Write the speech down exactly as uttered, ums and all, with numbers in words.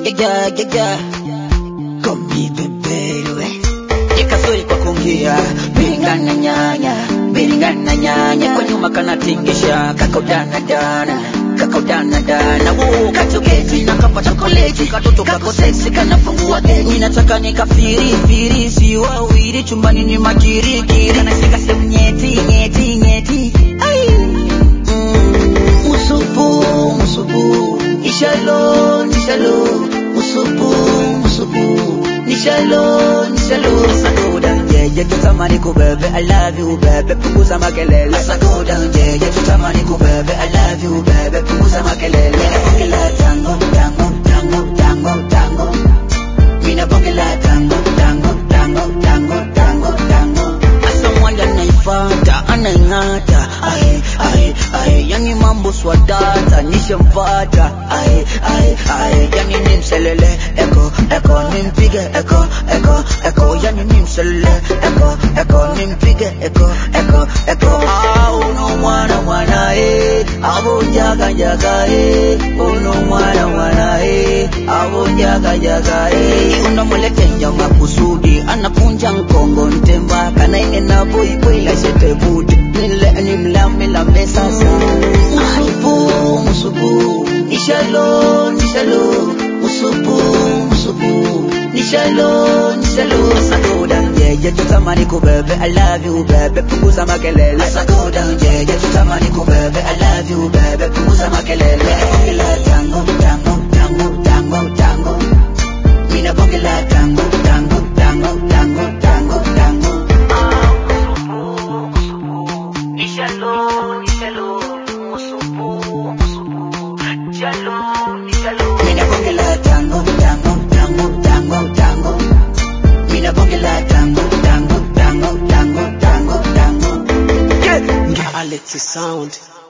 yeah, yeah, yeah. Come me baby, ikazuri kwa kuongea, biringana nyanya, biringana nyanya, kwa nyuma kana tingisha, kakaudana dana, kakaudana dana, woo, katoketi na kapa chokoleti, katoto kako sexy kana fungua geti, ninataka nikafiri, firi, si wawili, chumbani ni makiri, kiri, kana shika sehemu nyeti, nyeti, nyeti, ay, mm, musupu, musupu, nishalo, nishalo, musupu, musupu, nishalo, nishalo, asagoda, yeah, yeah, tutamani kubebe, I love you, bebe, punguza makelele, asagoda, yeah, yeah, tutamani kubebe, I love you, bebe, punguza makelele, mina tango, tango, tango, tango, tango, mina bongela tango, tango, tango, tango, tango, tango, asa mwanda naifata, anaingata, ay, ay, ay, yani mambo swadata, nishamfata, ay, ay, ay, yani nimselele, eko, eko, nimpige, eko, eko, eko, yani nimselele, eko, eko, nimpige, eko, eko, eko, ah, uno mwana mwana, eh, abo jaga jaga, eh, uno mwana mwana, eh, abo jaga jaga, eh, uno mulete nyama kusudi, anapunja nkongo ntemba, kana ine na boy boy la shete budi, nile nimlame la mesa sa, musupu, musupu, nishalo, nishalo, musupu, musupu, nishalo, nishalo, asagoda, yeah, yeah, tutamani kubebe, I love you, bebe, punguza makelele, asagoda, yeah, yeah, tutamani kubebe, I love you, bebe, punguza makelele, bongela tango, tango, tango, tango, tango, mina bongela tango, tango, tango, tango, tango, tango, ah, musupu, musupu, nishalo, nishalo, musupu, musupu, nishalo, nishalo, mina bongela tango, tango, tango, tango, tango, mina bongela tango, tango, tango, tango, tango, tango, yeah, Alexi Sound.